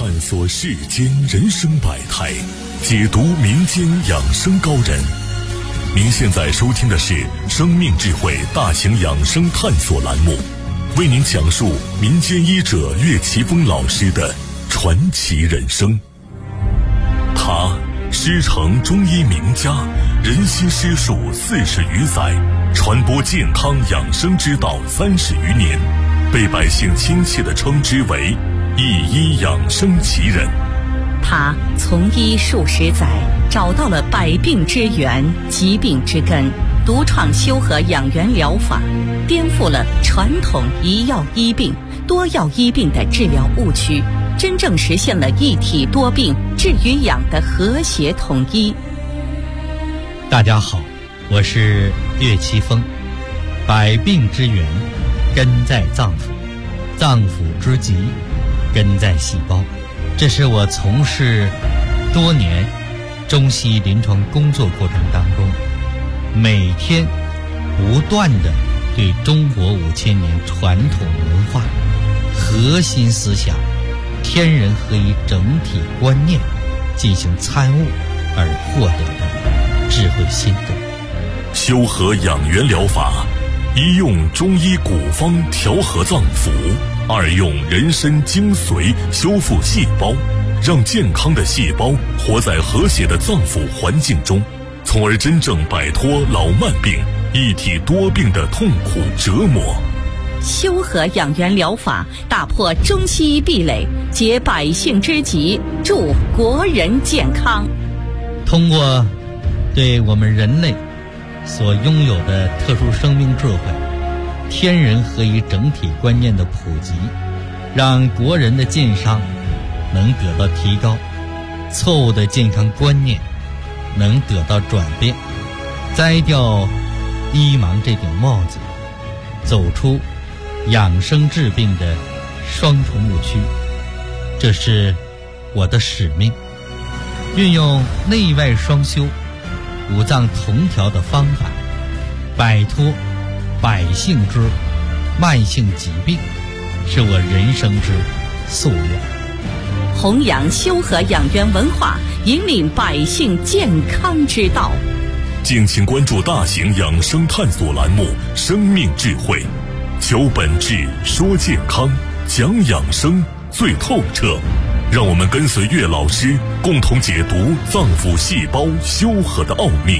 探索世间人生百态，解读民间养生高人。您现在收听的是生命智慧大型养生探索栏目，为您讲述民间医者岳奇峰老师的传奇人生。他师承中医名家，人心师术40余载，传播健康养生之道30余年，被百姓亲切地称之为一医养生奇人。 他从医数十载，找到了百病之源、疾病之根，独创修和养元疗法，颠覆了传统一药医病、多药医病的治疗误区，真正实现了一体多病治与养的和谐统一。 大家好，我是岳奇峰。百病之源根在脏腑，脏腑之疾根在细胞。这是我从事多年中西医临床工作过程当中，每天不断地对中国5000年传统文化核心思想天人合一整体观念进行参悟而获得的智慧心得。 修和养元疗法，一用中医古方调和脏腑，二用人参精髓修复细胞，让健康的细胞活在和谐的脏腑环境中，从而真正摆脱老慢病、一体多病的痛苦折磨。 修和养元疗法打破中西医壁垒，解百姓之急，助国人健康。 通过对我们人类所拥有的特殊生命智慧、天人合一整体观念的普及，让国人的健康能得到提高，错误的健康观念能得到转变，摘掉医盲这顶帽子，走出养生治病的双重误区。这是我的使命，运用内外双修、五脏同调的方法，摆脱百姓之慢性疾病，是我人生之夙愿。 弘扬修和养元文化，引领百姓健康之道。 敬请关注大型养生探索栏目《生命智慧》，求本质，说健康，讲养生最透彻。让我们跟随岳老师，共同解读脏腑细胞修和的奥秘。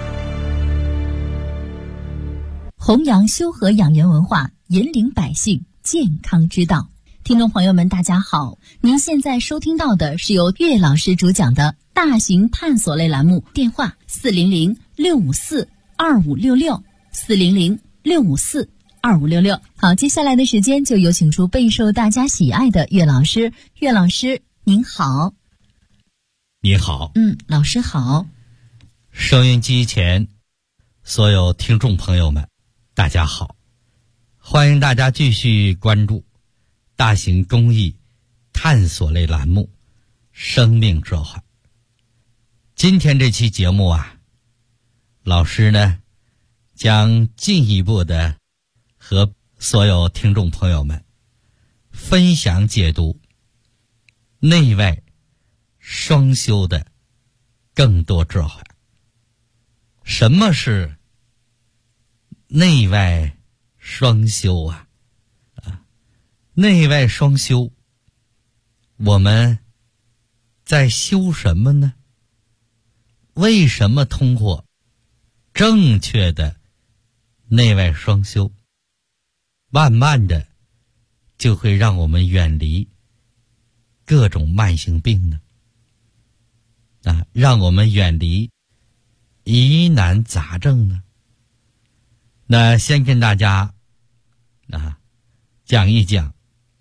弘扬修和养元文化，引领百姓健康之道。听众朋友们，大家好，您现在收听到的是由岳老师主讲的大型探索类栏目，电话400-654-2566 400-654-2566。好，接下来的时间就有请出备受大家喜爱的岳老师。岳老师您好。 你好。 老师好。 收音机前所有听众朋友们，大家好，欢迎大家继续关注大型公益探索类栏目《生命智慧》。今天这期节目老师呢将进一步的和所有听众朋友们分享解读内外双修的更多智慧。什么是内外双修内外双修，我们在修什么呢？为什么通过正确的内外双修，慢慢的就会让我们远离各种慢性病呢？让我们远离疑难杂症呢？那先跟大家讲一讲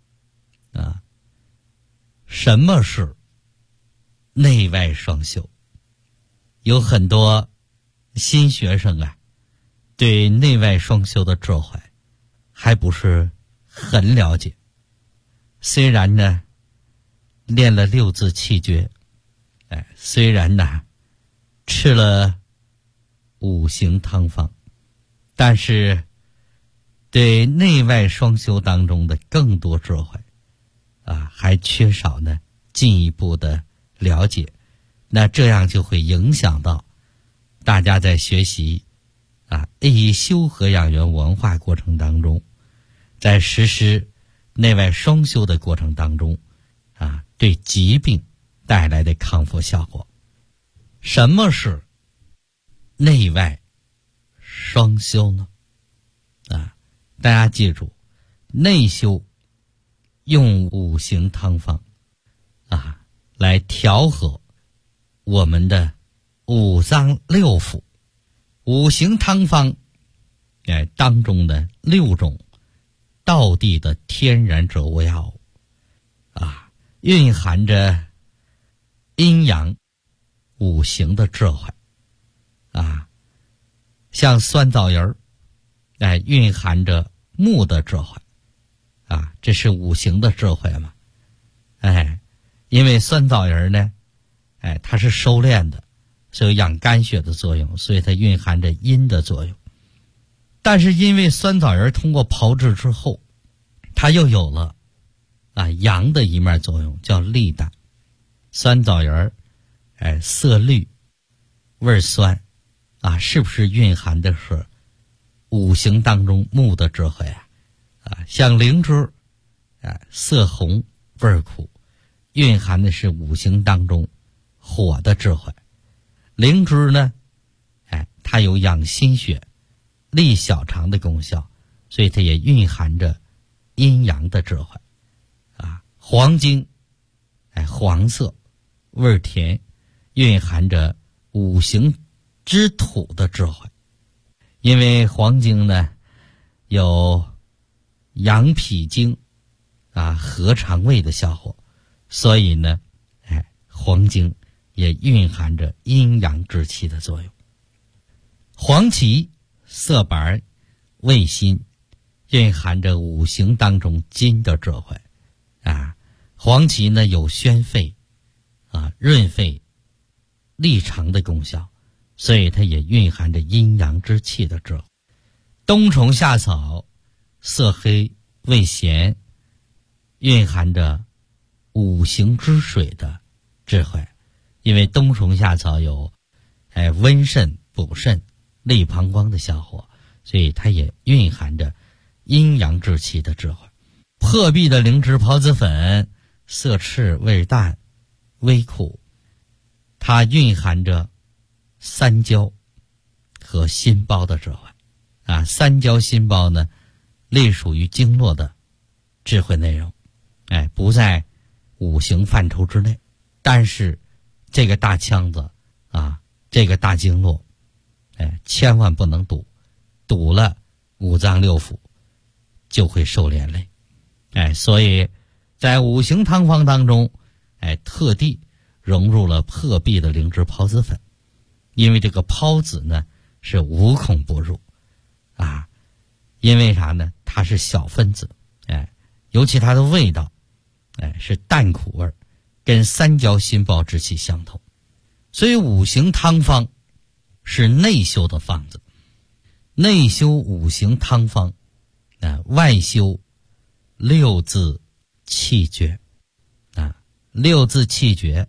什么是内外双修。有很多新学生对内外双修的智慧还不是很了解。虽然呢练了6字气诀，虽然呢吃了5行汤方，但是对内外双修当中的更多智慧还缺少呢进一步的了解，那这样就会影响到大家在学习修和养元文化过程当中，在实施内外双修的过程当中对疾病带来的康复效果。什么是内外双修呢？大家记住，内修用五行汤方来调和我们的五脏六腑。五行汤方当中的6种道地的天然植物药物蕴含着阴阳五行的智慧像酸枣仁蕴含着木的智慧这是五行的智慧嘛。因为酸枣仁呢它是收敛的，是有养肝血的作用，所以它蕴含着阴的作用。但是因为酸枣仁通过炮制之后，它又有了阳的一面作用，叫利胆。酸枣仁色绿味酸是不是蕴含的是五行当中木的智慧像灵芝色红味苦，蕴含的是五行当中火的智慧。灵芝呢它有养心血利小肠的功效，所以它也蕴含着阴阳的智慧黄精黄色味甜，蕴含着五行之土的智慧。因为黄精呢有养脾经和肠胃的效果，所以呢黄精也蕴含着阴阳之气的作用。黄芪色白味辛，蕴含着五行当中金的智慧黄芪呢有宣肺润肺利肠的功效，所以它也蕴含着阴阳之气的智慧。冬虫夏草色黑味咸，蕴含着五行之水的智慧。因为冬虫夏草有温肾补肾利膀胱的效果，所以它也蕴含着阴阳之气的智慧。破壁的灵芝孢子粉色赤味淡微苦，它蕴含着三焦和心包的智慧三焦心包呢隶属于经络的智慧内容不在五行范畴之内，但是这个大腔子这个大经络千万不能堵，堵了五脏六腑就会受连累所以在五行汤方当中特地融入了破壁的灵芝孢子粉。因为这个孢子呢是无孔不入因为啥呢？它是小分子尤其它的味道是淡苦味，跟三焦心包之气相同。所以五行汤方是内修的方子。内修五行汤方外修六字气诀六字气诀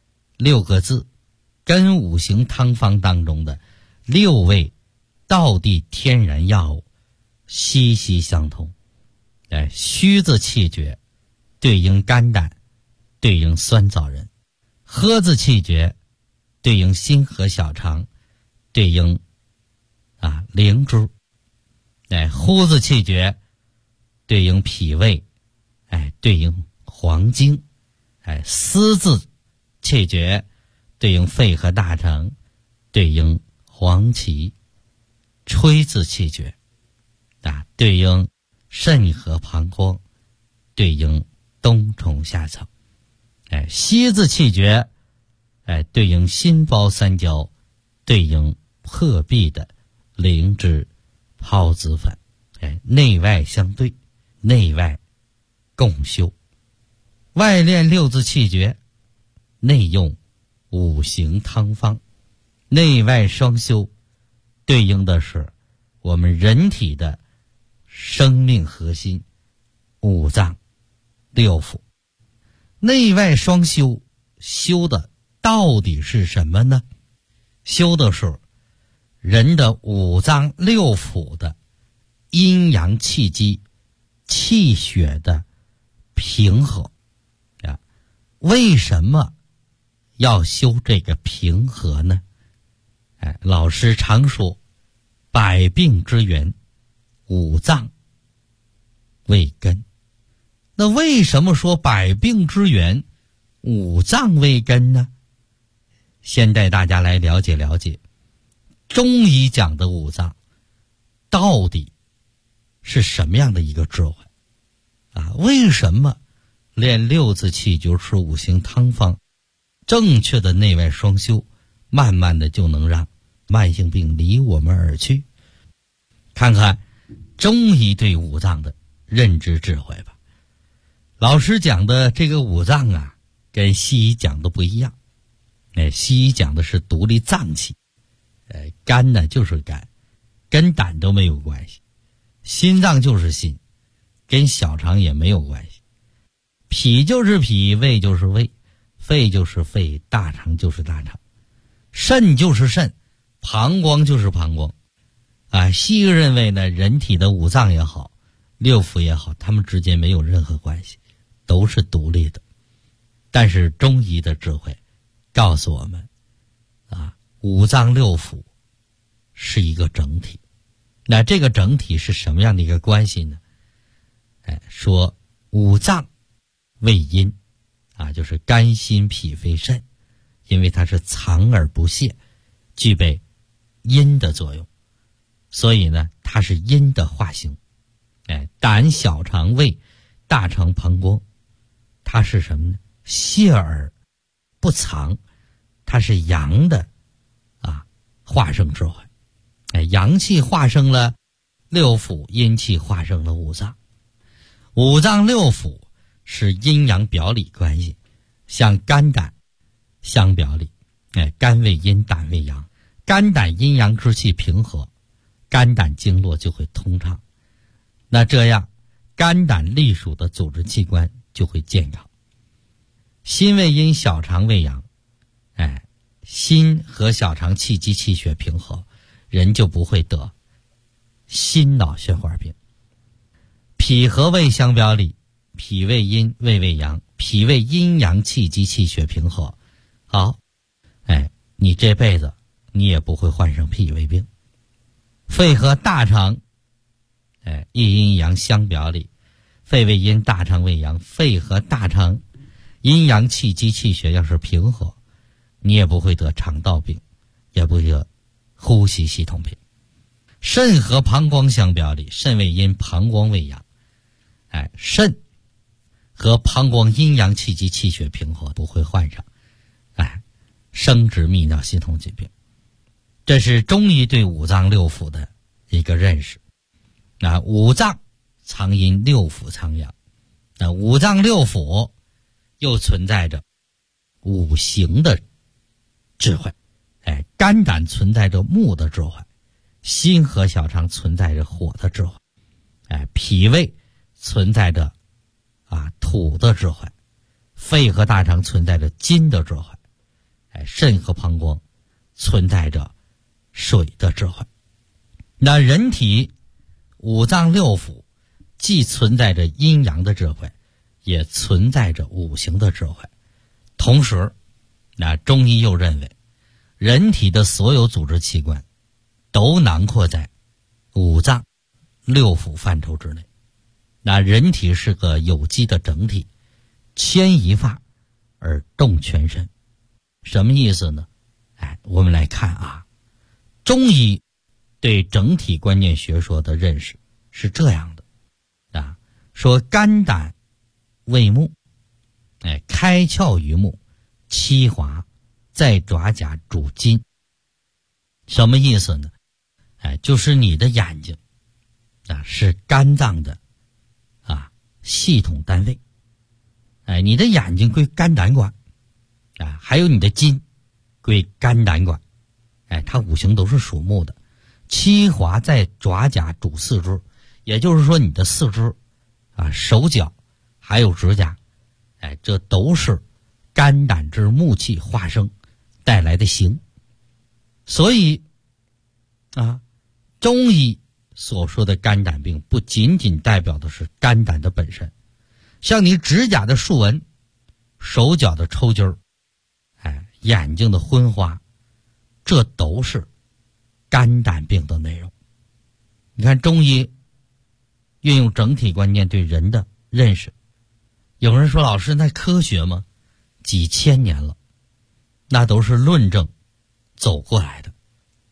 6个字跟五行汤方当中的6味道地天然药物息息相通。虚字气诀对应肝胆，对应酸枣仁；喝字气诀对应心和小肠，对应灵芝；呼字气诀对应脾胃，对应黄精；思字气诀对应肺和大肠，对应黄芪；吹字气诀对应肾和膀胱，对应冬虫夏草；吸字气诀对应心包三焦，对应破壁的灵芝孢子粉。内外相对，内外共修。外练6字气诀，内用五行汤方，内外双修，对应的是我们人体的生命核心五脏六腑。 内外双修，修的到底是什么呢？修的是人的五脏六腑的阴阳气机、气血的平和啊。为什么要修这个平和呢？老师常说百病之源五脏为根。那为什么说百病之源五脏为根呢？先带大家来了解了解中医讲的五脏到底是什么样的一个智慧啊？为什么练六字气就吃五行汤方，正确的内外双修，慢慢的就能让慢性病离我们而去？看看中医对五脏的认知智慧吧。老师讲的这个五脏啊，跟西医讲的不一样。西医讲的是独立脏器，肝呢就是肝，跟胆都没有关系；心脏就是心，跟小肠也没有关系；脾就是脾，胃就是胃，肺就是肺，大肠就是大肠，肾就是肾，膀胱就是膀胱。西医认为呢，人体的五脏也好，六腑也好，它们之间没有任何关系，都是独立的。但是中医的智慧告诉我们五脏六腑是一个整体。那这个整体是什么样的一个关系呢？说五脏为阴就是肝心脾肺肾，因为它是藏而不泄，具备阴的作用，所以呢它是阴的化形。胆小肠胃大肠膀胱，它是什么呢？泄而不藏，它是阳的化生智慧。阳气化生了六腑，阴气化生了五脏。五脏六腑是阴阳表里关系，像肝胆相表里。肝为阴，胆为阳，肝胆阴阳之气平和，肝胆经络就会通畅。那这样肝胆隶属的组织器官就会健康。心为阴，小肠为阳，心和小肠气机气血平和，人就不会得心脑血管病。脾和胃相表里，脾为阴，胃为阳，脾为阴阳气机气血平和，好，你这辈子你也不会患上脾胃病。肺和大肠一阴一阳相表里，肺为阴，大肠为阳，肺和大肠阴阳气机气血要是平和，你也不会得肠道病，也不会得呼吸系统病。肾和膀胱相表里，肾为阴，膀胱为阳，肾和膀胱阴阳气机气血平和，不会患上生殖泌尿系统疾病。这是中医对五脏六腑的一个认识。五脏藏阴，六腑藏阳。五脏六腑又存在着五行的智慧。肝胆存在着木的智慧，心和小肠存在着火的智慧，脾胃存在着土的智慧，肺和大肠存在着金的智慧，肾和膀胱存在着水的智慧。那人体五脏六腑既存在着阴阳的智慧，也存在着五行的智慧。同时中医又认为人体的所有组织器官都囊括在五脏六腑范畴之内。人体是个有机的整体，牵一发而动全身。什么意思呢？我们来看中医对整体观念学说的认识是这样的说肝胆为目，开窍于目，七华在爪甲主筋。什么意思呢？就是你的眼睛是肝脏的系统单位。你的眼睛归肝胆管，还有你的筋归肝胆管。它五行都是属木的。七华在爪甲主四肢，也就是说你的四肢手脚还有指甲这都是肝胆之木气化生带来的形。所以中医所说的肝胆病不仅仅代表的是肝胆的本身，像你指甲的竖纹、手脚的抽筋儿，眼睛的昏花，这都是肝胆病的内容。你看中医运用整体观念对人的认识，有人说老师那科学吗？几千年了，那都是论证走过来的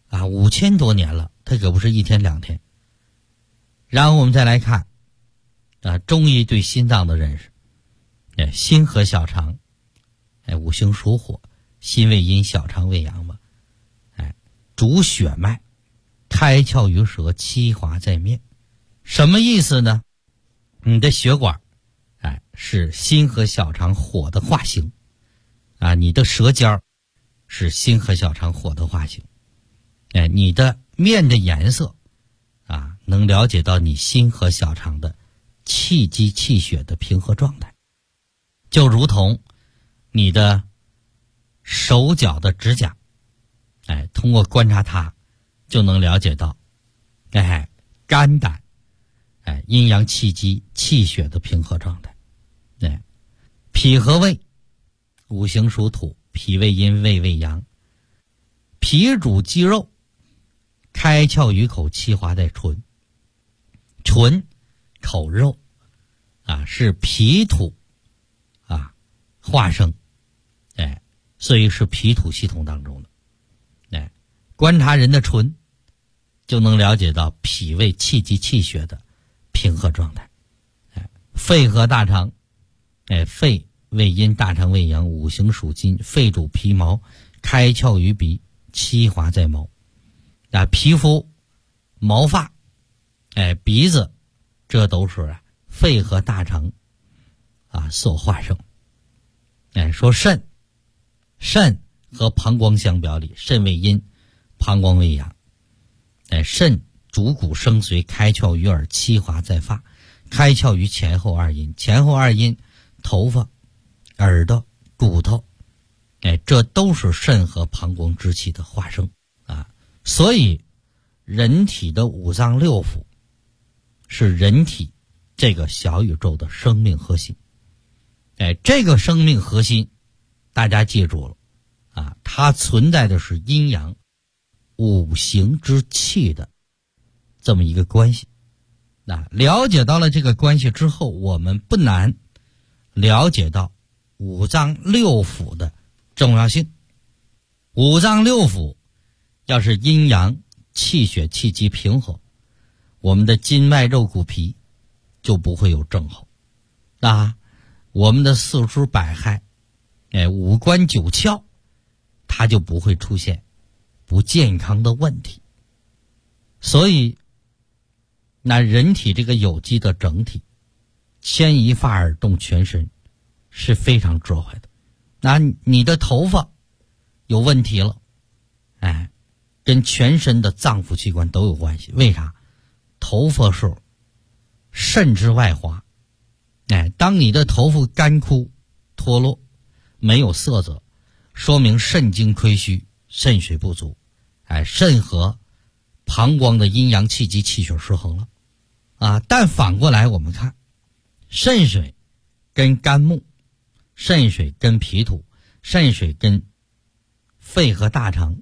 5000多年了，它可不是一天两天。然后我们再来看中医对心脏的认识，心和小肠五行属火，心为阴，小肠为阳嘛，主血脉，开窍于舌，七华在面。什么意思呢？你的血管是心和小肠火的化形你的舌尖是心和小肠火的化形，你的面的颜色能了解到你心和小肠的气机气血的平和状态。就如同你的手脚的指甲通过观察它就能了解到肝胆阴阳气机气血的平和状态。脾和胃，五行属土，脾为阴，胃为阳。脾主肌肉，开窍于口，气华在唇。唇口肉是脾土化生，所以是脾土系统当中的。观察人的唇就能了解到脾胃气机气血的平和状态。肺和大肠，肺为阴，大肠为阳，五行属金，肺主皮毛，开窍于鼻，七华在毛。皮肤、毛发，鼻子，这都是肺和大肠所化生。说肾和膀胱相表里，肾为阴，膀胱为阳。肾主骨生髓，开窍于耳，七华在发，开窍于前后二阴。前后二阴，头发、耳朵、骨头，这都是肾和膀胱之气的化生所以人体的五脏六腑是人体这个小宇宙的生命核心。这个生命核心大家记住了它存在的是阴阳五行之气的这么一个关系。了解到了这个关系之后，我们不难了解到五脏六腑的重要性。五脏六腑要是阴阳气血气机平和，我们的筋脉肉骨皮就不会有症候我们的四肢百骸五官九窍它就不会出现不健康的问题。所以那人体这个有机的整体，牵一发而动全身，是非常智慧的。那你的头发有问题了跟全身的脏腑器官都有关系。为啥？头发是肾之外华当你的头发干枯脱落，没有色泽，说明肾精亏虚，肾水不足肾和膀胱的阴阳气机气血失衡了但反过来我们看，肾水跟肝木，肾水跟脾土，肾水跟肺和大肠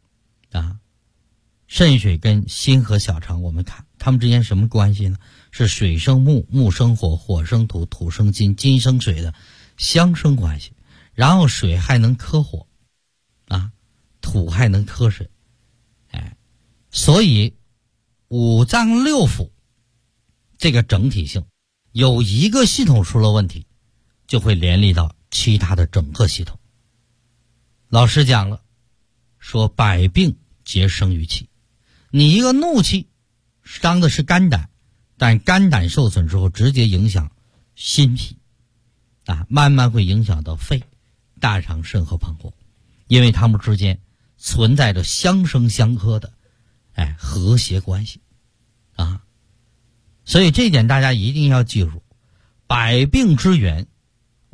肾水跟心和小肠，我们看它们之间什么关系呢？是水生木，木生火，火生土，土生金，金生水的相生关系。然后水还能克火土还能克水所以五脏六腑这个整体性，有一个系统出了问题，就会连累到其他的整个系统。老师讲了，说百病皆生于气。你一个怒气伤的是肝胆，但肝胆受损之后直接影响心脾慢慢会影响到肺、大肠、肾和膀胱，因为它们之间存在着相生相克的和谐关系所以这点大家一定要记住，百病之源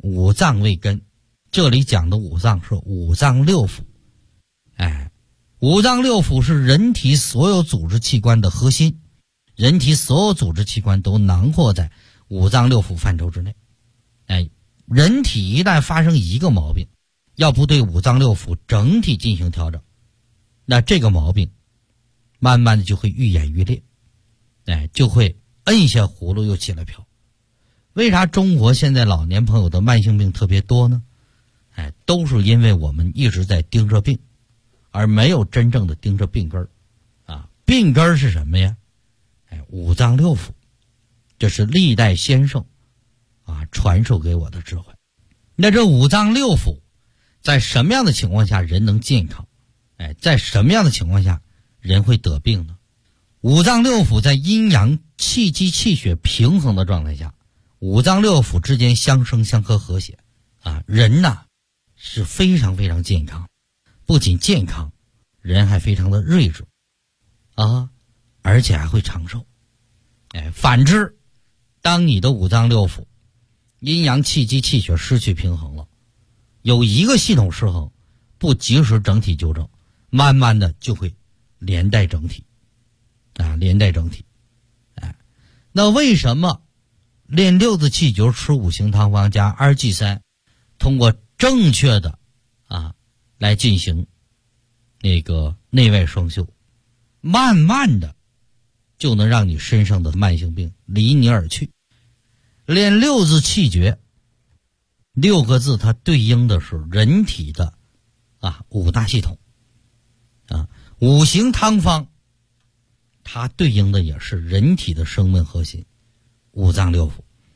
五脏为根，这里讲的五脏是五脏六腑。五脏六腑是人体所有组织器官的核心，人体所有组织器官都囊括在五脏六腑范畴之内。人体一旦发生一个毛病，要不对五脏六腑整体进行调整，那这个毛病慢慢的就会愈演愈烈，就会摁下葫芦又起来瓢。为啥中国现在老年朋友的慢性病特别多呢？都是因为我们一直在盯着病，而没有真正的盯着病根儿。病根儿是什么呀？五脏六腑，这是历代先圣传授给我的智慧。那这五脏六腑在什么样的情况下人能健康？在什么样的情况下人会得病呢？五脏六腑在阴阳气机气血平衡的状态下，五脏六腑之间相生相克和谐人是非常非常健康，不仅健康，人还非常的睿智而且还会长寿。反之，当你的五脏六腑阴阳气机气血失去平衡了，有一个系统失衡，不及时整体纠正，慢慢的就会连带整体连带整体。那为什么练六字气诀，吃五行汤方加2G3，通过正确的来进行那个内外双修，慢慢的就能让你身上的慢性病离你而去。练六字气诀，6个字它对应的是人体的五大系统五行汤方它对应的也是人体的生命核心五脏六腑。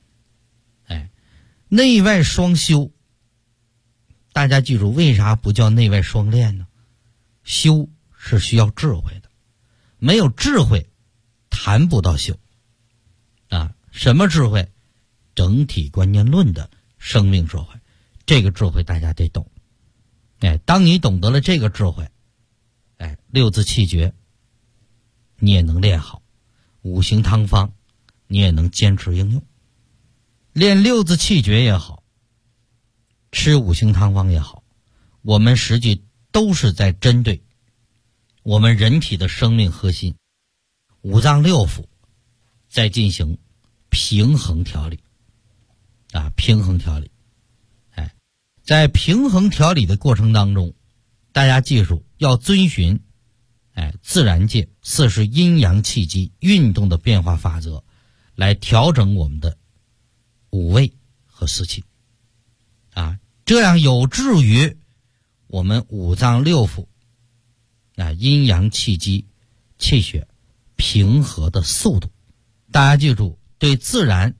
内外双修，大家记住为啥不叫内外双练呢？修是需要智慧的，没有智慧谈不到修什么智慧？整体观念论的生命智慧，这个智慧大家得懂。当你懂得了这个智慧，六字气诀你也能练好，五行汤方你也能坚持应用。练六字气诀也好，吃五行汤方也好，我们实际都是在针对我们人体的生命核心五脏六腑在进行平衡调理平衡调理。在平衡调理的过程当中，大家记住要遵循自然界40阴阳气机运动的变化法则，来调整我们的五味和四气这样有助于我们五脏六腑阴阳气机气血平和的速度。大家记住，对自然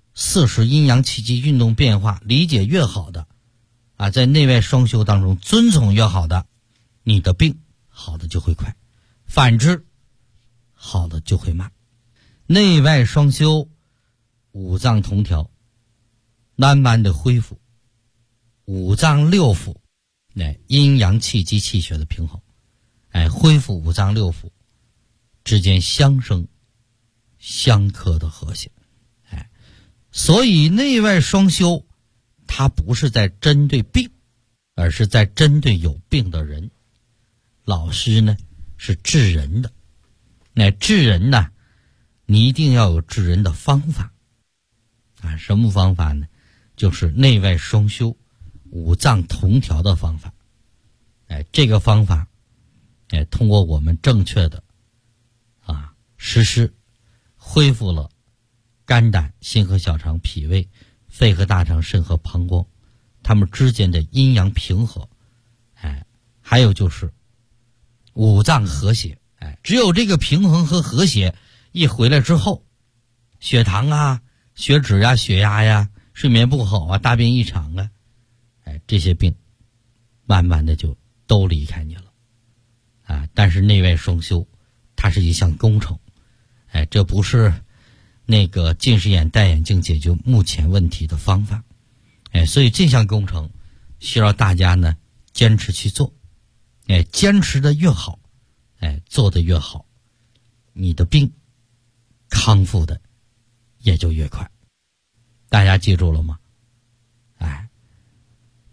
40阴阳气机运动变化理解越好的在内外双修当中遵从越好的，你的病好的就会快，反之好的就会慢。内外双修，五脏同调，慢慢的恢复五脏六腑阴阳气机气血的平衡，恢复五脏六腑之间相生相克的和谐。所以内外双修它不是在针对病，而是在针对有病的人。老师呢是治人的，治人呢你一定要有治人的方法什么方法呢？就是内外双修五脏同调的方法。这个方法通过我们正确的实施，恢复了肝胆心和小肠脾胃肺和大肠肾和膀胱它们之间的阴阳平和，还有就是五脏和谐。只有这个平衡和和谐一回来之后，血糖血脂血压睡眠不好大便异常这些病慢慢的就都离开你了但是内外双修它是一项工程，这不是那个近视眼戴眼镜解决目前问题的方法，所以这项工程需要大家呢坚持去做，坚持的越好，做的越好，你的病康复的也就越快。大家记住了吗？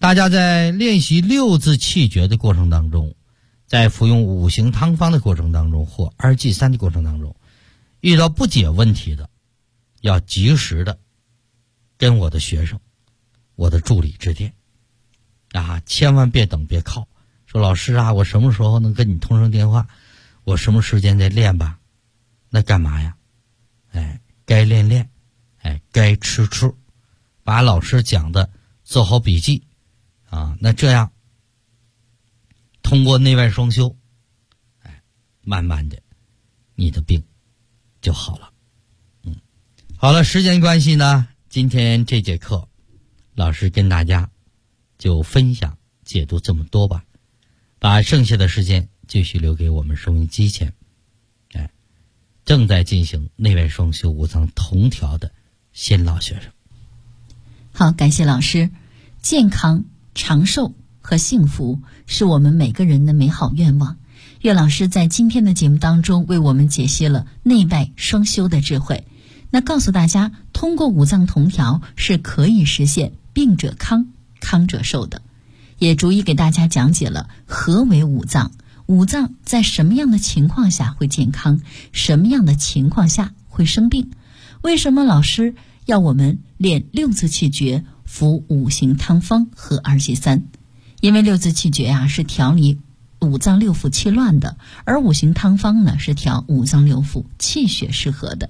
大家在练习六字气诀的过程当中，在服用五行汤方的过程当中或2G3的过程当中，遇到不解问题的，要及时的跟我的学生、我的助理致电啊，千万别等别靠，说老师啊，我什么时候能跟你通上电话？我什么时间再练吧？那干嘛呀？该练练，该吃吃，把老师讲的做好笔记啊。那这样通过内外双修，慢慢的你的病就好了。好了，时间关系呢，今天这节课老师跟大家就分享解读这么多吧，把剩下的时间继续留给我们收音机前正在进行内外双修五脏同调的新老学生。 好，感谢老师。健康、长寿和幸福是我们每个人的美好愿望。岳老师在今天的节目当中为我们解析了内外双修的智慧，那告诉大家，通过五脏同调是可以实现病者康、康者寿的，也逐一给大家讲解了何为五脏，五脏在什么样的情况下会健康，什么样的情况下会生病，为什么老师要我们练六字气诀、服五行汤方和2G3？因为六字气诀是调理五脏六腑气乱的，而五行汤方呢是调五脏六腑气血适合的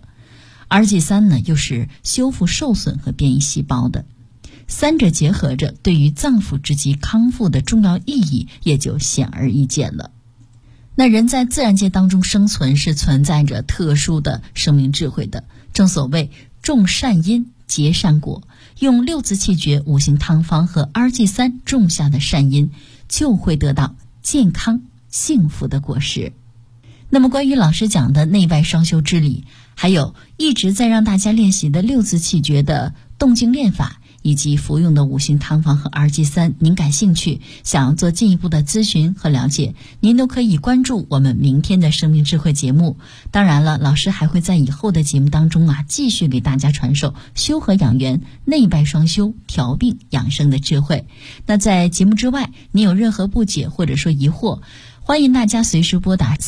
，2G3呢又是修复受损和变异细胞的。三者结合着，对于脏腑之疾康复的重要意义也就显而易见了。那人在自然界当中生存是存在着特殊的生命智慧的，正所谓种善因结善果，用六字气诀、五行汤方和2G3种下的善因，就会得到健康幸福的果实。那么关于老师讲的内外双修之理，还有一直在让大家练习的六字气诀的动静练法，以及服用的五行汤方和2G3，您感兴趣，想要做进一步的咨询和了解，您都可以关注我们明天的生命智慧节目。当然了，老师还会在以后的节目当中继续给大家传授修和养元、内外双修、调病养生的智慧。那在节目之外，您有任何不解或者说疑惑，欢迎大家随时拨打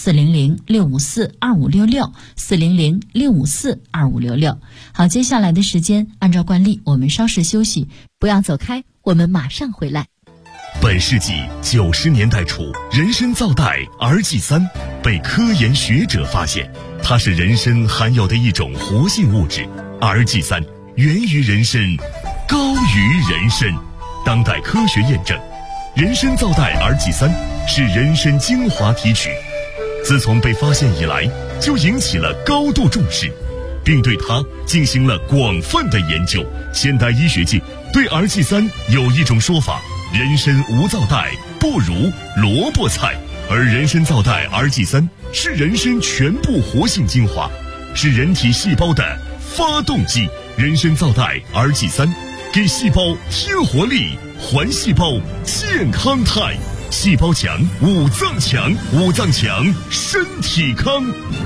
400-654-2566 400-654-2566。好，接下来的时间按照惯例我们稍事休息，不要走开，我们马上回来。 本世纪90年代初，人参皂苷 2G3 被科研学者发现，它是人参含有的一种活性物质。2G3 源于人参，高于人参。当代科学验证，人参皂苷 2G3 是人参精华提取，自从被发现以来，就引起了高度重视，并对它进行了广泛的研究。现代医学界对 2G3 有一种说法：人参无皂苷不如萝卜菜，而人参皂苷 2G3 是人参全部活性精华，是人体细胞的发动机。人参皂苷 2G3 给细胞添活力，还细胞健康态。细胞强，五脏强，五脏强，身体康。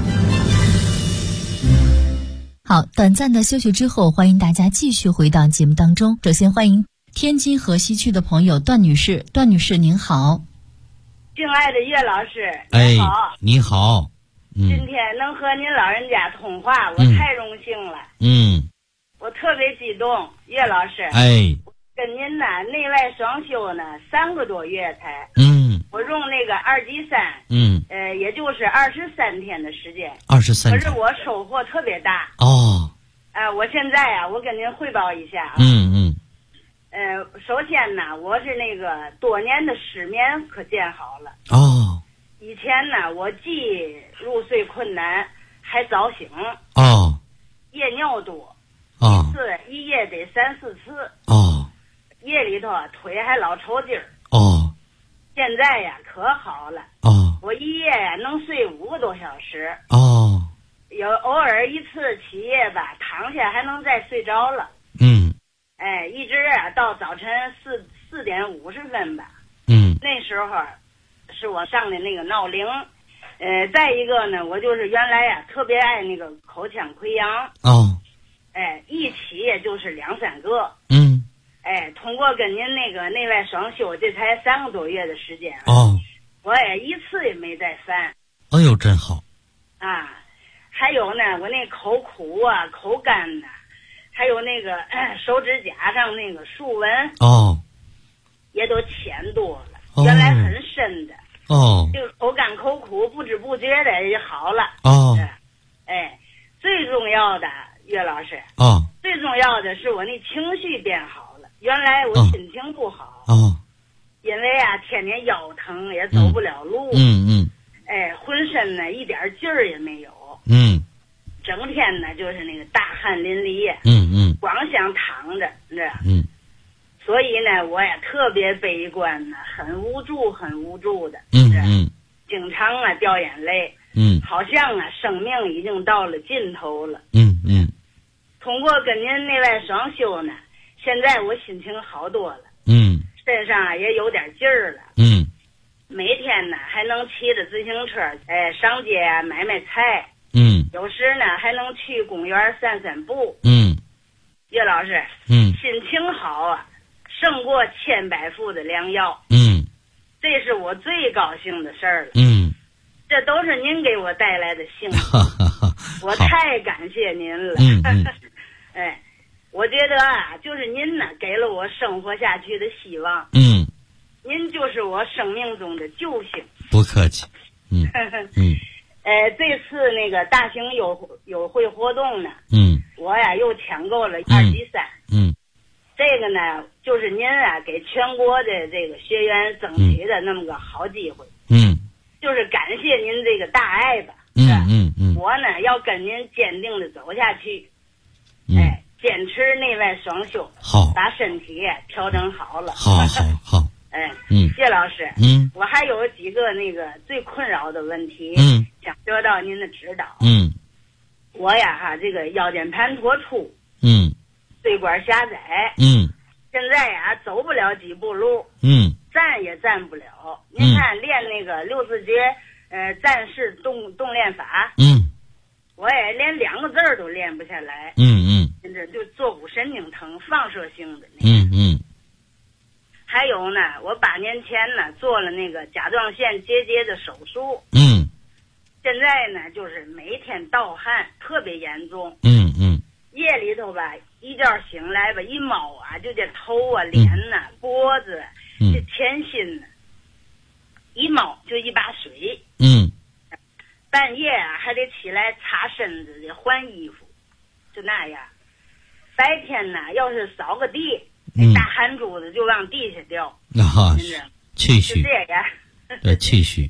好，短暂的休息之后，欢迎大家继续回到节目当中。首先欢迎天津河西区的朋友段女士。段女士您好。 敬爱的岳老师你好。 你好。 今天能和您老人家通话，我太荣幸了。我特别激动。岳老师跟您呢内外双修呢3个多月才，我用那个2G3，也就是23天的时间，23天，可是我收获特别大。我现在我跟您汇报一下首先呢，我是那个多年的失眠可见好了。以前呢，我既入睡困难，还早醒。夜尿多。一夜得3-4次。夜里头腿还老抽筋儿。现在呀可好了。我一夜呀能睡5个多小时。有偶尔一次起夜吧，躺下还能再睡着了。一直到早晨4点50分吧。那时候是我上的那个闹铃。再一个呢，我就是原来呀特别爱那个口腔溃疡。一起也就是2-3个。 通过跟您那个内外双修，这才3个多月的时间我也一次也没再犯。 哎呦，真好啊！还有呢，我那口苦啊，口干呐，还有那个手指甲上那个竖纹也都浅多了，原来很深的这个口干口苦不知不觉的也好了最重要的岳老师最重要的是我那情绪变好了。原来我心情不好因为啊天天腰疼也走不了路浑身呢一点劲儿也没有整天呢就是那个大汗淋漓光想躺着所以呢我也特别悲观呢，很无助的经常啊掉眼泪好像啊生命已经到了尽头了通过跟您内外双修呢，现在我心情好多了身上也有点劲儿了每天呢还能骑着自行车上街啊买菜有时呢还能去公园散步岳老师心情好啊胜过千百副的良药这是我最高兴的事儿了这都是您给我带来的幸福我太感谢您了我觉得啊就是您呢给了我生活下去的希望您就是我生命中的救星。 不客气这次那个大型友会活动呢我呀又抢购了2级3这个呢就是您啊给全国的这个学员争取的那么个好机会就是感谢您这个大爱吧我呢要跟您坚定的走下去坚持内外双修好把身体调整好了好谢老师我还有几个那个最困扰的问题想得到您的指导我呀这个腰间盘突出椎管狭窄现在呀走不了几步路站也站不了您看练那个6字诀战士动练法我也连2个字儿都练不下来真的就坐骨神经疼放射性的那个还有呢我8年前呢做了那个甲状腺结节的手术现在呢就是每天盗汗特别严重夜里头吧一觉醒来吧一猫啊就这头啊脸呐脖子这前心呢一猫就一把水半夜啊还得起来擦身子的换衣服就那样白天呢要是扫个地那大汗珠子就往地下掉气虚就这样气虚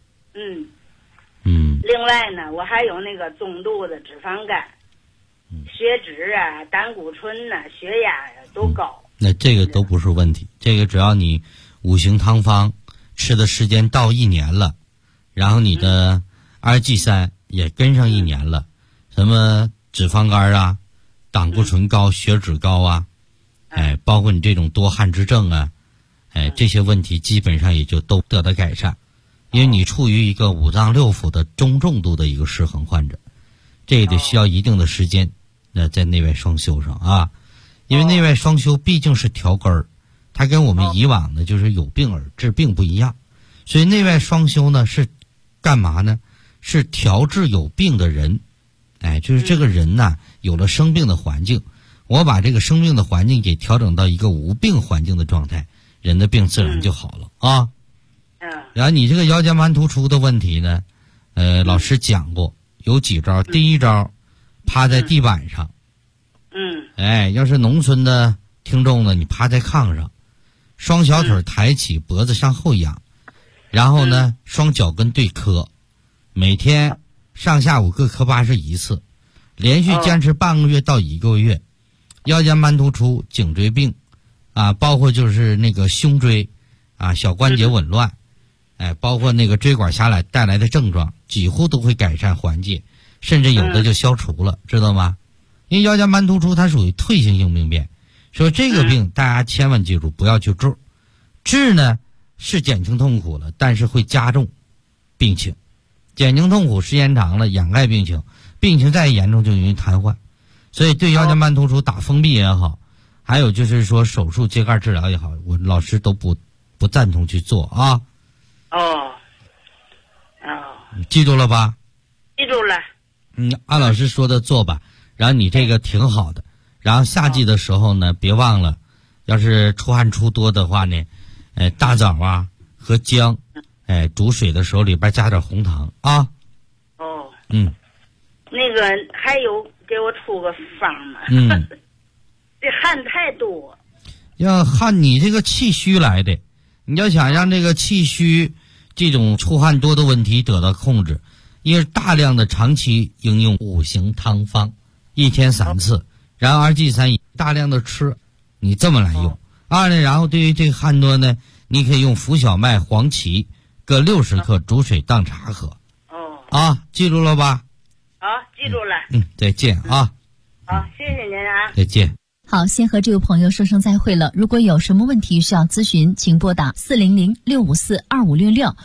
另外呢我还有那个中度的脂肪肝血脂啊胆固醇啊血压都高那这个都不是问题这个只要你5行汤方吃的时间到1年了然后你的2剂3也跟上1年了什么脂肪肝啊胆固醇高血脂高啊包括你这种多汗之症啊这些问题基本上也就都得到改善因为你处于一个5脏6腑的中重度的一个失衡患者这也得需要一定的时间在内外双修上啊因为内外双修毕竟是调根儿它跟我们以往的就是有病而治病不一样所以内外双修呢是干嘛呢是调治有病的人就是这个人呢有了生病的环境我把这个生病的环境给调整到一个无病环境的状态人的病自然就好了啊然后你这个腰间盘突出的问题呢老师讲过有几招第一招趴在地板上要是农村的听众呢你趴在炕上双小腿抬起脖子向后仰然后呢双脚跟对磕每天上下午各磕81次连续坚持半个月到1个月腰间盘突出颈椎病包括就是那个胸椎小关节紊乱包括那个椎管狭窄带来的症状几乎都会改善缓解甚至有的就消除了知道吗因为腰间盘突出它属于退行性病变所以这个病大家千万记住不要去治呢是减轻痛苦了但是会加重病情减轻痛苦时间长了掩盖病情再严重就容易瘫痪所以对腰间盘突出打封闭也好还有就是说手术秸秆治疗也好，我老师都不赞同去做啊。记住了吧？ 记住了。 按老师说的做吧。然后你这个挺好的。然后夏季的时候呢，别忘了，要是出汗出多的话呢，大枣啊和姜，煮水的时候里边加点红糖啊。 那个还有给我出个方吗？这汗太多。 要汗你这个气虚来的，你要想让这个气虚这种出汗多的问题得到控制，因为大量的长期应用5行汤方，1天3次，然后2G3大量的吃，你这么来用。然后对于这个汗多呢，你可以用浮小麦、黄芪各60克煮水当茶喝。记住了吧？ 记住了。 再见啊。 好，谢谢您啊。 再见。 好，先和这位朋友说声再会了。如果有什么问题需要咨询，请拨打400-654-2566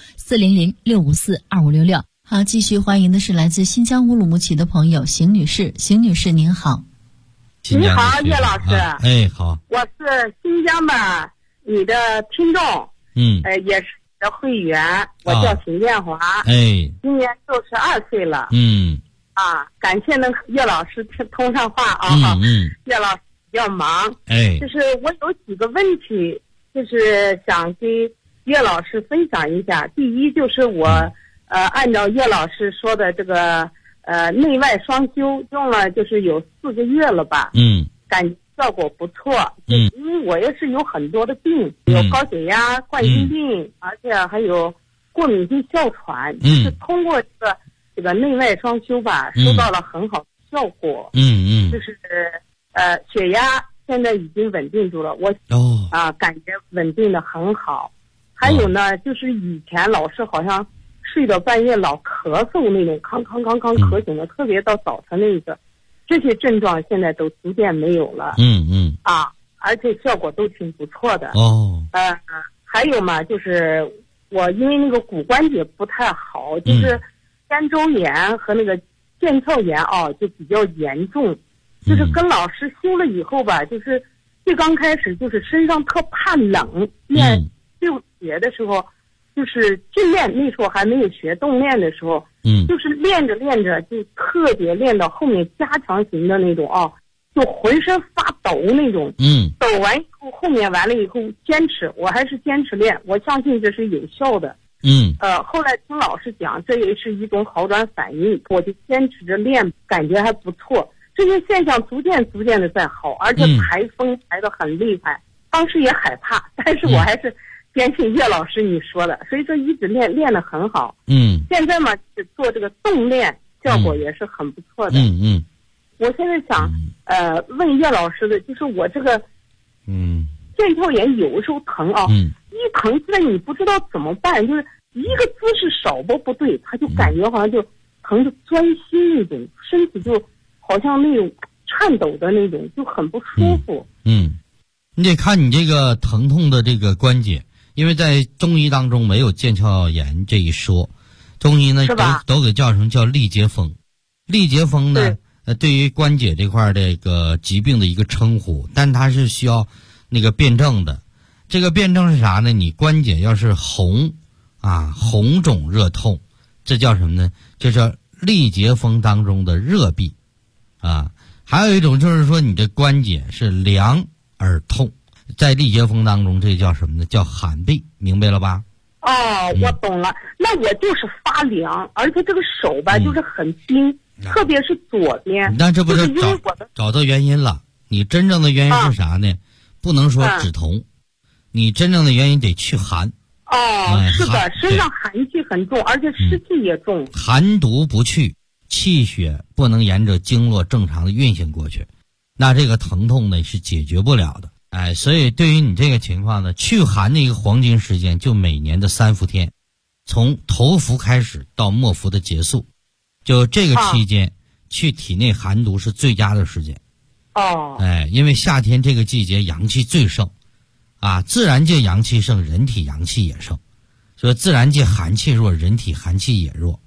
400-654-2566。好，继续欢迎的是来自新疆乌鲁木齐的朋友邢女士。邢女士您好。 你好，叶老师。 好。 我是新疆的你的听众，也是你的会员，我叫邢建华，今年62岁了，感谢能和叶老师通上话啊，叶老师比较忙，就是我有几个问题，就是想跟叶老师分享一下。第一就是我按照叶老师说的这个内外双修用了就是有4个月了吧，感觉效果不错，因为我也是有很多的病，有高血压、冠心病，而且还有过敏性哮喘，就是通过这个内外双修吧，收到了很好的效果，就是血压现在已经稳定住了，我感觉稳定的很好。还有呢，就是以前老是好像睡到半夜老咳嗽那种，康咳醒的，特别到早晨那个，这些症状现在都逐渐没有了。而且效果都挺不错的。还有嘛，就是我因为那个骨关节不太好，就是肩周炎和那个腱鞘炎就比较严重。就是跟老师修了以后吧，就是最刚开始就是身上特怕冷，练六节的时候，就是训练那时候还没有学动练的时候，就是练着就特别练到后面加强型的那种就浑身发抖那种，抖完以后后面完了以后坚持，我还是坚持练，我相信这是有效的。后来听老师讲，这也是一种好转反应，我就坚持着练，感觉还不错。这些现象逐渐的在好，而且排风排得很厉害，当时也害怕，但是我还是坚信叶老师你说的，所以说一直练得很好。现在嘛，做这个动练效果也是很不错的。我现在想问叶老师的就是我这个腱鞘炎有时候疼一疼起来你不知道怎么办，就是一个姿势稍不对，他就感觉好像就疼得钻心那种，身体就好像那种颤抖的那种，就很不舒服。 你得看你这个疼痛的这个关节，因为在中医当中没有腱鞘炎这一说，中医呢都给叫成叫力竭风。力竭风呢对于关节这块这个疾病的一个称呼，但它是需要那个辩证的。这个辩证是啥呢？你关节要是红肿热痛，这叫什么呢？这叫力竭风当中的热痹。还有一种就是说你的关节是凉而痛，在力竭风当中这叫什么呢？叫寒痹，明白了吧？ 我懂了。那我就是发凉，而且这个手吧就是很冰，特别是左边。 那这不是找到原因了？你真正的原因是啥呢？不能说止痛，你真正的原因得去寒。 是的，身上寒气很重，而且湿气也重。 寒毒不去，气血不能沿着经络正常的运行过去，那这个疼痛呢是解决不了的。所以对于你这个情况呢，祛寒的一个黄金时间就每年的3伏天，从头伏开始到末伏的结束，就这个期间去体内寒毒是最佳的时间。因为夏天这个季节阳气最盛自然界阳气盛，人体阳气也盛，所以自然界寒气弱，人体寒气也弱。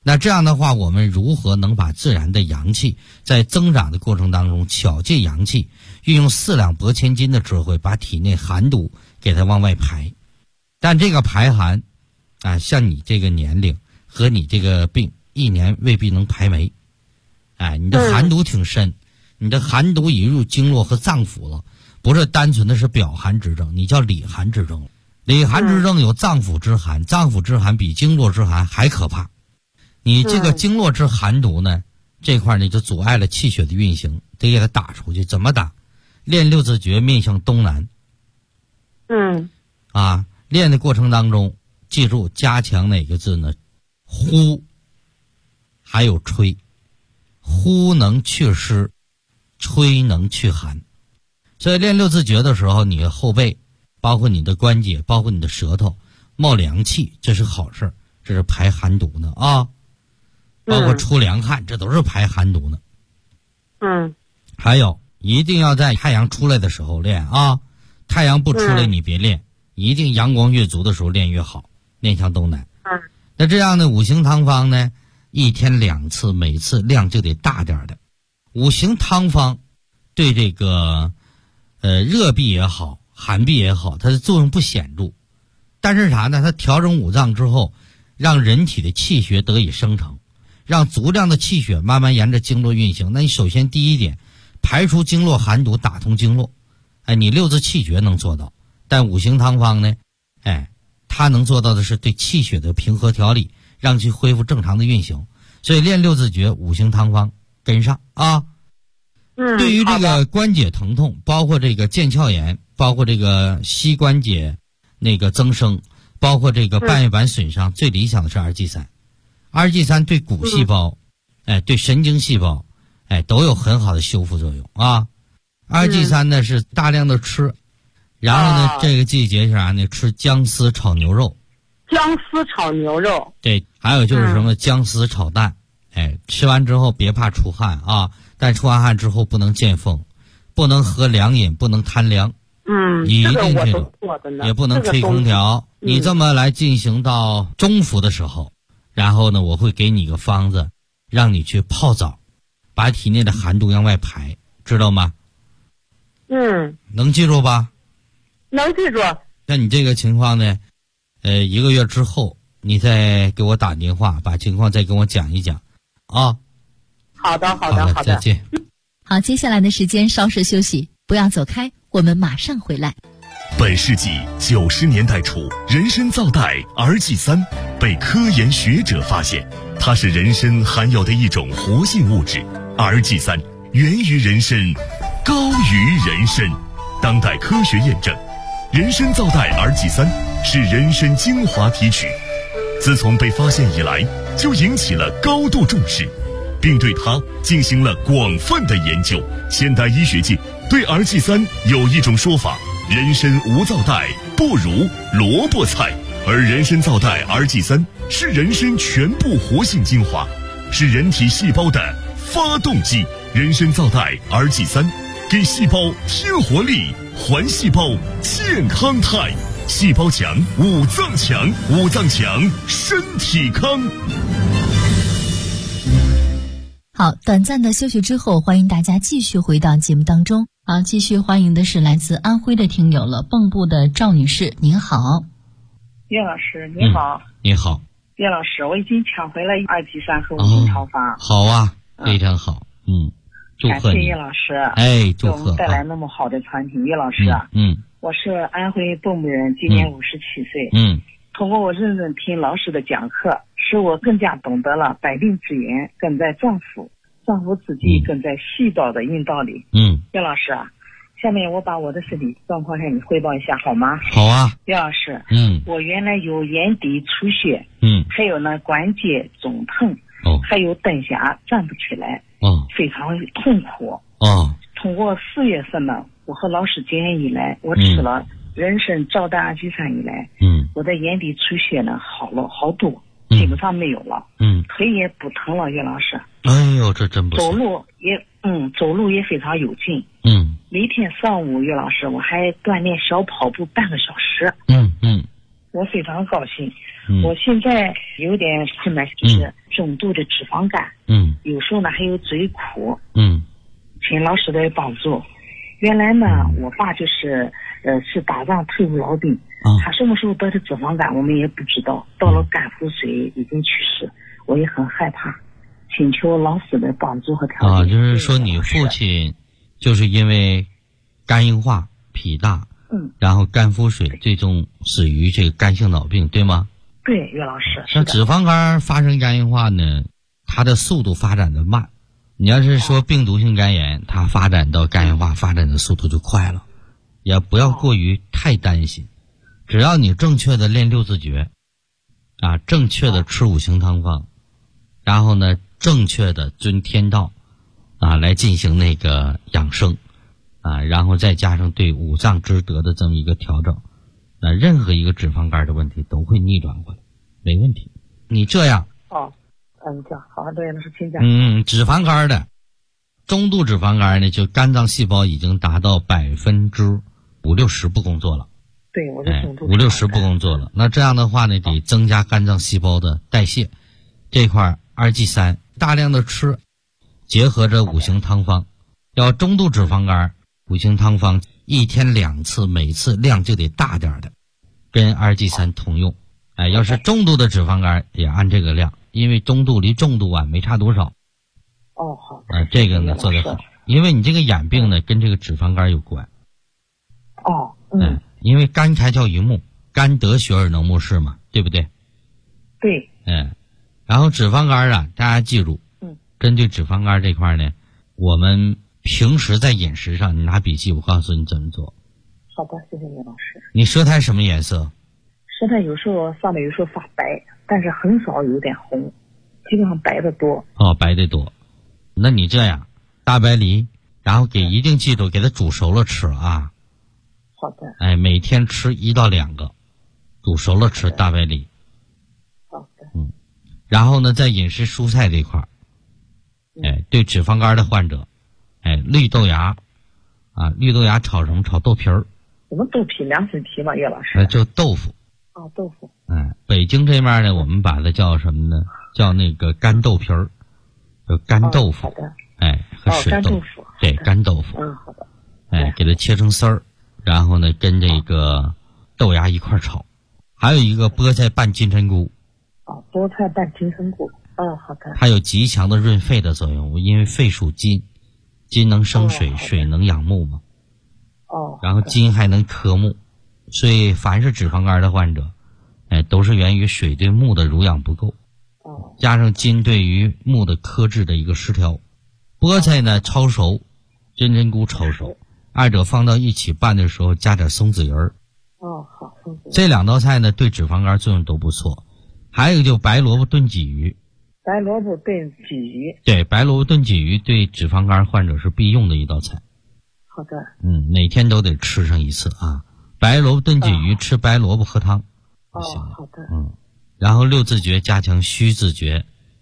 那这样的话，我们如何能把自然的阳气在增长的过程当中巧借阳气，运用四两拨千斤的智慧，把体内寒毒给它往外排？但这个排寒啊，像你这个年龄和你这个病，一年未必能排没。哎，你的寒毒挺深，你的寒毒已入经络和脏腑了，不是单纯的是表寒之症，你叫里寒之症了。里寒之症有脏腑之寒，脏腑之寒比经络之寒还可怕。你这个经络之寒毒呢，这块呢就阻碍了气血的运行，得给它打出去。怎么打？练六字诀面向东南。练的过程当中，记住加强哪个字呢？呼，还有吹。呼能祛湿，吹能祛寒。所以练六字诀的时候，你的后背，包括你的关节，包括你的舌头冒凉气，这是好事，这是排寒毒呢啊。包括出凉汗，这都是排寒毒呢。还有一定要在太阳出来的时候练啊，太阳不出来你别练，一定阳光越足的时候练越好，面向东南。那这样的五行汤方呢，一天2次，每次量就得大点的。五行汤方对这个热痹也好，寒痹也好，它的作用不显著，但是啥呢？它调整五脏之后，让人体的气血得以生成，让足量的气血慢慢沿着经络运行。那你首先第一点，排除经络寒毒，打通经络。你六字气诀能做到，但五行汤方呢，它能做到的是对气血的平和调理，让其恢复正常的运行。所以练六字诀，五行汤方跟上啊。对于这个关节疼痛，包括这个腱鞘炎，包括这个膝关节那个增生，包括这个半月板损伤，最理想的是2G3。2G3对骨细胞，对神经细胞，都有很好的修复作用啊。2G3呢是大量的吃，然后呢，这个季节是啥呢？吃姜丝炒牛肉。 姜丝炒牛肉。对， 还有就是什么姜丝炒蛋。吃完之后别怕出汗啊，但出完汗之后不能见风，不能喝凉饮，不能贪凉。一定这种，也不能吹空调。你这么来进行到中伏的时候，然后呢，我会给你个方子，让你去泡澡，把体内的寒毒往外排，知道吗？能记住吧？ 能记住。 那你这个情况呢，1个月之后你再给我打电话，把情况再跟我讲一讲啊。 好的， 再见。 好，接下来的时间稍事休息，不要走开，我们马上回来。 本世纪90年代初，人参皂苷 2G3 被科研学者发现，它是人参含有的一种活性物质。2G3 源于人参，高于人参。当代科学验证，人参皂苷 2G3 是人参精华提取，自从被发现以来，就引起了高度重视，并对它进行了广泛的研究。现代医学界对 2G3 有一种说法：人参无皂苷不如萝卜菜，而人参皂苷 2G3 是人参全部活性精华，是人体细胞的发动机。人参皂苷 2G3 给细胞添活力，还细胞健康态。细胞强，五脏强，五脏强，身体康。 好，短暂的休息之后，欢迎大家继续回到节目当中。好，继续欢迎的是来自安徽的听友了，蚌埠的赵女士，您好。 岳老师你好。 你好。 岳老师，我已经抢回了2G3和五行汤方。 好啊，非常好。祝贺你。 感谢岳老师。 祝贺。 给我们带来那么好的产品。岳老师我是安徽蚌埠人，今年57岁。通过我认真听老师的讲课，使我更加懂得了百病之源根在脏腑，脏腑之机根在细胞的阴道里。岳老师下面我把我的身体状况向你汇报一下好吗？ 好啊。 岳老师我原来有眼底出血，还有呢关节肿疼，还有蹬下站不起来，非常痛苦。通过4月份呢，我和老师结缘以来，我吃了人参皂苷 2G3 以来，我的眼底出血呢好了好多，基本上没有了。腿也不疼了，岳老师。 哎呦，这真不错。 走路也非常有劲。每天上午，岳老师我还锻炼小跑步半个小时。 我非常高兴。我现在有点困难，就是中度的脂肪肝。有时候呢还有嘴苦。请老师的帮助。原来呢，我爸就是是打仗退伍老兵，他什么时候得的脂肪肝我们也不知道，到了肝腹水已经去世，我也很害怕，请求老师的帮助和调节。 就是说你父亲就是因为肝硬化、脾大，然后肝腹水，最终死于这个肝性脑病，对吗？ 对，岳老师。 像脂肪肝发生肝硬化呢，它的速度发展的慢。你要是说病毒性肝炎，它发展到肝硬化发展的速度就快了，也不要过于太担心。只要你正确的练六字诀，正确的吃五行汤方，然后呢，正确的遵天道，来进行那个养生，然后再加上对五脏之德的这么一个调整，那任何一个脂肪肝的问题都会逆转过来，没问题。你这样。 讲好，对，那是请讲。 脂肪肝的中度脂肪肝呢，就肝脏细胞已经达到50%-60%不工作了。 对，我是中度 50%不工作了。那这样的话呢，得增加肝脏细胞的代谢，这块2G3大量的吃，结合着五行汤方。要中度脂肪肝，五行汤方1天2次，每次量就得大点的，跟2G3通用。要是中度的脂肪肝也按这个量。因为中度离重度没差多少。 好。 这个呢做得好，因为你这个眼病呢跟这个脂肪肝有关。因为肝开窍于目，肝得血而能目视嘛，对不对？ 对。 然后脂肪肝大家记住，针对脂肪肝这块呢，我们平时在饮食上，你拿笔记，我告诉你怎么做。 好的，谢谢叶老师。 你舌苔什么颜色？ 舌苔有时候上面有时候发白，但是很少有点红，基本上白的多。 白的多。那你这样，大白梨，然后一定记住给它煮熟了吃啊。 好的。 每天吃1到2个，煮熟了吃大白梨。 好的。 然后呢，在饮食蔬菜这块对脂肪肝的患者，绿豆芽，绿豆芽炒什么？炒豆皮儿。 什么豆皮？凉水皮吗？岳老师？ 就豆腐。 豆腐。 北京这面呢，我们把它叫什么呢？叫那个干豆皮儿，就干豆腐。 好的。 和水豆腐。干豆腐。对，干豆腐。 好的。 给它切成丝儿，然后呢，跟这个豆芽一块炒。还有一个菠菜拌金针菇。 菠菜拌金针菇。好的。 它有极强的润肺的作用，因为肺属金，金能生水，水能养木嘛。然后金还能克木。所以凡是脂肪肝的患者，都是源于水对木的濡养不够，加上金对于木的克制的一个失调。菠菜呢焯熟，金针菇焯熟，二者放到一起拌的时候加点松子仁儿。 好，松子仁。 这2道菜呢对脂肪肝作用都不错。还有一个就白萝卜炖鲫鱼。 白萝卜炖鲫鱼。 对，白萝卜炖鲫鱼对脂肪肝患者是必用的一道菜。 好的。 每天都得吃上1次啊。白萝卜炖鲫鱼，吃白萝卜喝汤。 好的。 然后六字诀加强虚字诀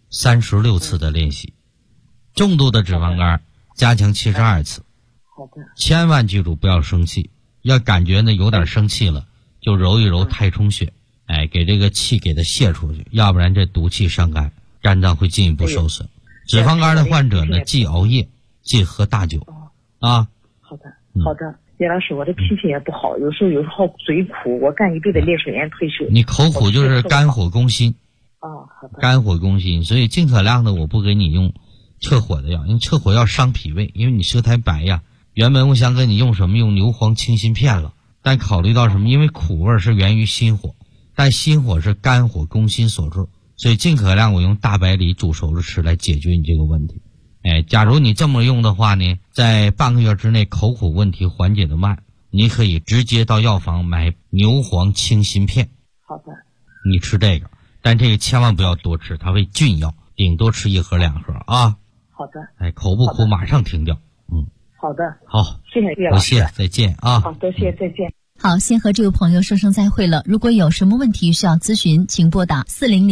36次的练习。重度的脂肪肝加强72次。 好的。 千万记住不要生气，要感觉呢有点生气了，就揉一揉太冲穴，给这个气给它泄出去，要不然这毒气伤肝，肝脏会进一步受损。脂肪肝的患者呢，忌熬夜，忌喝大酒。 好的。好的。叶老师，我的脾气也不好，有时候嘴苦，我干一辈子烈水炎退休。 你口苦就是肝火攻心。 好的。 肝火攻心，所以尽可量的我不给你用撤火的药，因为撤火药伤脾胃，因为你舌苔白呀。原本我想给你用什么，用牛黄清心片了，但考虑到什么，因为苦味是源于心火，但心火是肝火攻心所致，所以尽可量我用大白梨煮熟了吃来解决你这个问题。假如你这么用的话呢，在半个月之内口苦问题缓解的慢，你可以直接到药房买牛黄清心片。 好的。 你吃这个，但这个千万不要多吃，它为菌药，顶多吃1盒2盒啊。 好的。 口不苦马上停掉。 好的。 好， 谢谢岳老师。 多谢，再见啊。 好，多谢，再见。 好，先和这位朋友说声再会了。如果有什么问题需要咨询，请拨打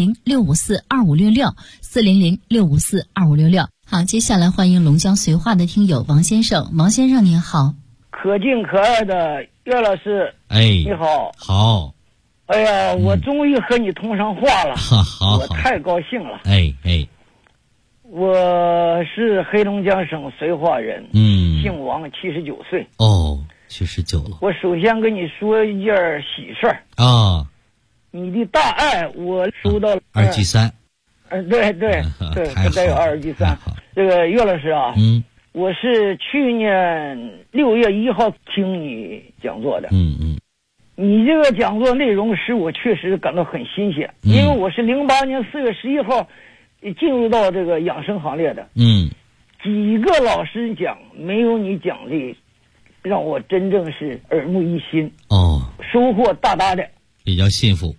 400-654-2566 400-654-2566。好，接下来欢迎龙江绥化的听友王先生。王先生您好。 可敬可爱的岳老师， 你好。 好。 哎呀，我终于和你通上话了， 好， 我太高兴了。 哎， 我是黑龙江省绥化人，姓王，79岁。 哦，79了。 我首先跟你说一件喜事儿啊， 你的大爱我收到了 2级3。 对，得有2级3。这个岳老师啊，我是去年6月1号听你讲座的，你这个讲座内容使我确实感到很新鲜，因为我是08年4月11号进入到这个养生行列的，几个老师讲，没有你讲的让我真正是耳目一新，收获大大的， 比较幸福。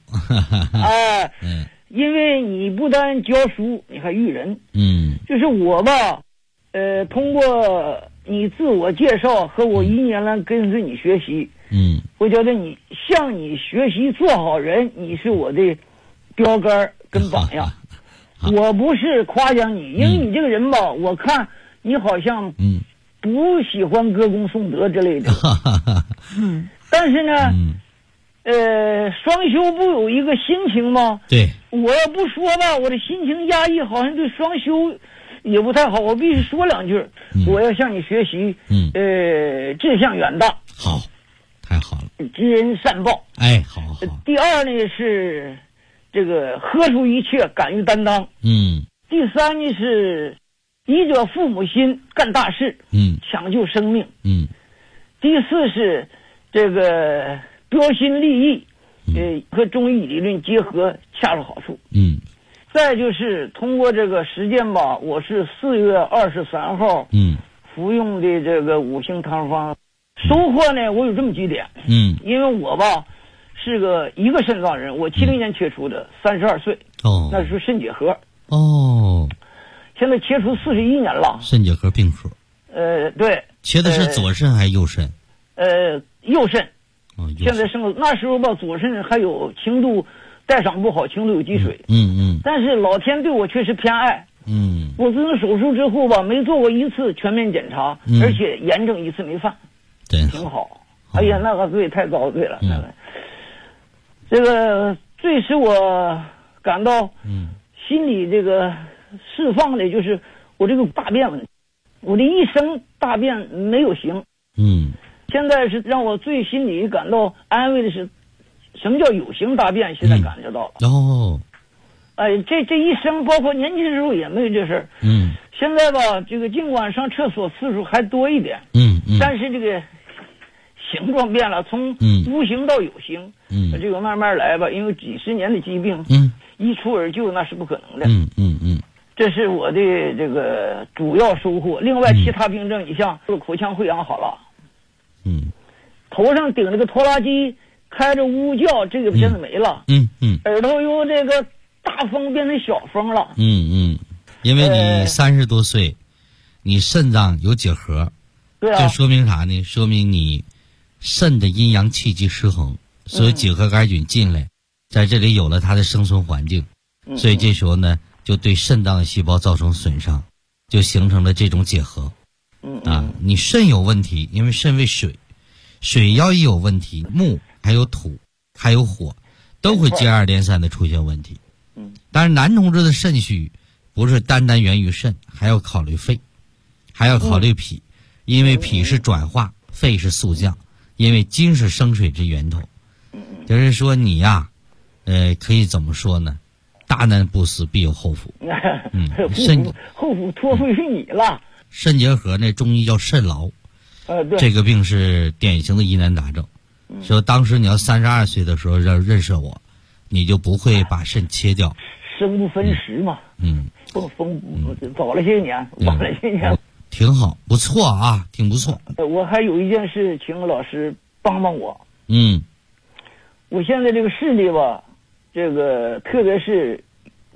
因为你不但教书，你还育人。就是我吧，通过你自我介绍和我1年来跟随你学习，我觉得你向你学习做好人，你是我的标杆跟榜样。我不是夸奖你，因为你这个人吧，我看你好像不喜欢歌功颂德之类的。但是呢，双休不有一个心情吗？ 对， 我要不说吧，我的心情压抑，好像对双休也不太好。我必须说2句，我要向你学习。志向远大。 好，太好了。 知恩善报。 哎，好。 第二呢是这个喝出一切，敢于担当。第三呢是以者父母心，干大事。抢救生命。第四是这个标新立异，和中医理论结合，恰到好处。再就是通过这个实践吧，我是4月23号服用的这个5行汤方，收获呢我有这么几点。因为我吧是一个肾脏人，我70年切除的，32岁。那时候肾结核。现在切除41年了。 肾结核病核。 对。 切的是左肾还是右肾？ 右肾。现在那时候吧，左肾还有轻度代偿不好，轻度有积水。但是老天对我确实偏爱。我自从手术之后吧，没做过一次全面检查，而且炎症一次没犯，挺好。哎呀，那个罪太高罪了。这个最使我感到心里这个释放的就是我这个大便问题，我的一生大便没有形。现在是让我最心里感到安慰的是，什么叫有形大便？现在感觉到了。这一生包括年轻时候也没有这事儿。现在吧，这个尽管上厕所次数还多一点。但是这个形状变了，从无形到有形。这个慢慢来吧，因为几十年的疾病，一蹴而就那是不可能的。这是我的这个主要收获。另外其他病症，你像口腔溃疡好了。头上顶着个拖拉机，开着呜叫，这个现在没了。耳朵由这个大风变成小风了。 因为你30多岁，你肾脏有结核。 对啊。 这说明啥呢？说明你肾的阴阳气机失衡，所以结核杆菌进来，在这里有了它的生存环境，所以这时候呢，就对肾脏的细胞造成损伤，就形成了这种结核。你肾有问题，因为肾为水，水要一有问题，木还有土还有火都会接二连三的出现问题。但是男同志的肾虚不是单单源于肾，还要考虑肺，还要考虑脾，因为脾是转化，肺是速降，因为金是生水之源头。就是说你呀，可以怎么说呢？大难不死必有后福。 后福托付于你了。 肾结核呢，中医叫肾痨。 对， 这个病是典型的疑难杂症。说当时你要32岁的时候认识我，你就不会把肾切掉。 生不分时嘛。早了些年，晚了些年。 挺好，不错啊，挺不错。 我还有一件事，请老师帮帮我。我现在这个视力吧，这个特别是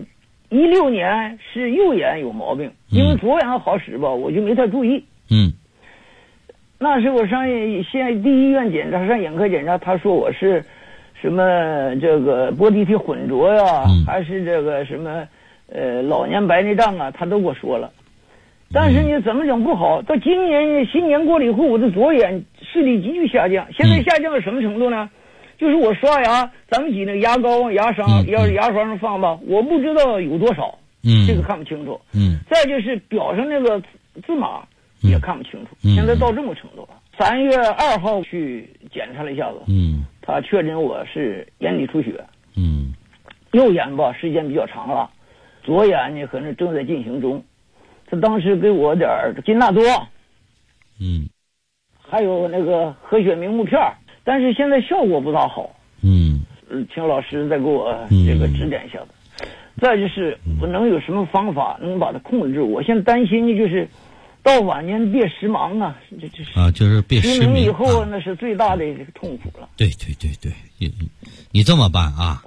16年是右眼有毛病，因为左眼好使吧，我就没太注意。那时我上县第一医院检查，上眼科检查，他说我是什么这个波滴体混浊呀，还是这个什么老年白内障啊，他都给我说了。但是你怎么整不好，到今年新年过了以后，我的左眼视力急剧下降。现在下降到什么程度呢？ 就是我刷牙，咱们挤那个牙膏往牙上，要是牙刷上放吧，我不知道有多少，这个看不清楚。再就是表上那个字码也看不清楚。现在到这么程度了。3月2号去检查了一下子，他确诊我是眼底出血。右眼吧时间比较长了，左眼呢可能正在进行中。他当时给我点金纳多，还有那个和血明目片，但是现在效果不大好。请老师再给我这个指点一下子。再就是我能有什么方法能把它控制？我现在担心的就是到晚年别时盲啊， 就是别失明以后那是最大的这个痛苦了。 对，你这么办啊？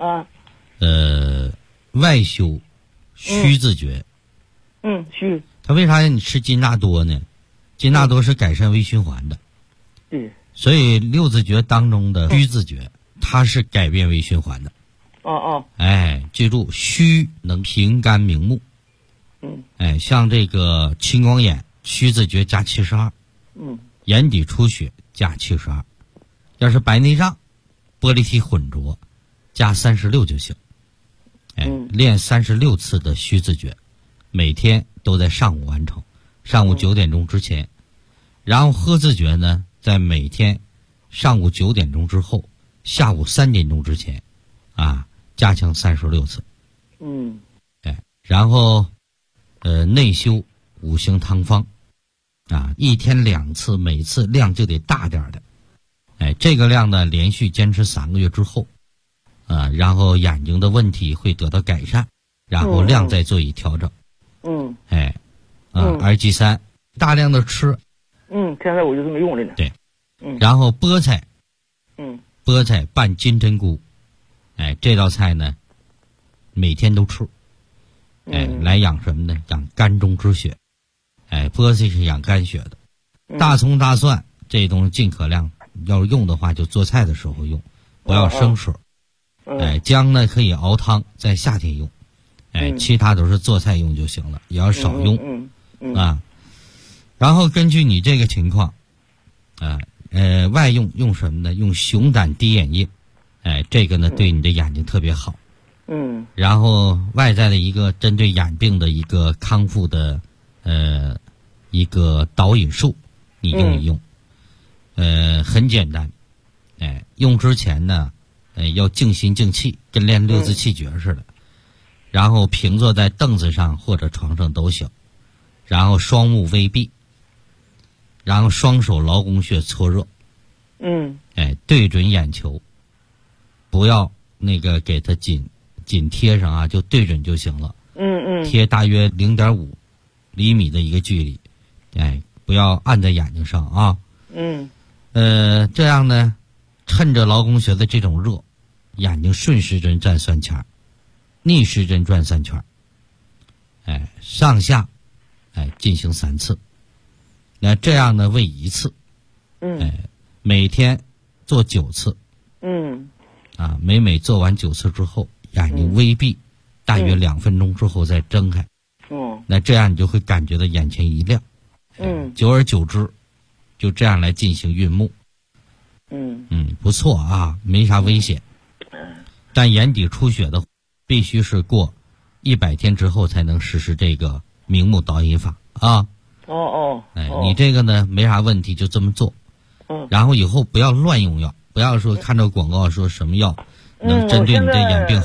外修虚自觉。 虚。 他为啥让你吃金纳多呢？金纳多是改善微循环的。 对。 所以六字诀当中的虚自诀，它是改变微循环的。记住，虚能平肝明目。像这个青光眼，虚自诀加72。眼底出血加72。要是白内障、玻璃体混浊，加36就行。练36次的虚自诀，每天都在上午完成，上午9点钟之前。然后喝自诀呢，在每天上午9点钟之后，下午3点钟之前，加强36次。然后内修5行汤方，一天2次，每次量就得大点的。这个量呢，连续坚持3个月之后，然后眼睛的问题会得到改善，然后量再做以调整。RG3大量的吃。 现在我就这么用着呢。 对。然后菠菜。菠菜拌金针菇，这道菜呢，每天都吃。来养什么呢？养肝中之血。菠菜是养肝血的。大葱大蒜这东西尽可量，要用的话就做菜的时候用，不要生吃。姜呢可以熬汤，在夏天用。其他都是做菜用就行了，也要少用。然后根据你这个情况，外用什么呢？用熊胆滴眼液。这个呢对你的眼睛特别好。然后外在的一个针对眼病的一个康复的一个导引术，你用一用。很简单。用之前呢，要静心静气，跟练六字气诀似的。然后平坐在凳子上或者床上都行。然后双目微闭。然后双手劳宫穴搓热。对准眼球，不要那个给它紧贴上就对准就行了。贴大约0.5厘米的一个距离。不要按在眼睛上啊。这样呢，趁着劳宫穴的这种热，眼睛顺时针转3圈，逆时针转3圈。上下进行3次。那这样呢为1次。每天做9次。每做完9次之后，眼睛微闭，大约2分钟之后再睁开。那这样你就会感觉到眼前一亮。久而久之，就这样来进行运目。不错啊，没啥危险。但眼底出血的，必须是过100天之后才能实施这个明目导引法啊。你这个呢没啥问题，就这么做。然后以后不要乱用药，不要说看着广告说什么药能针对你这眼病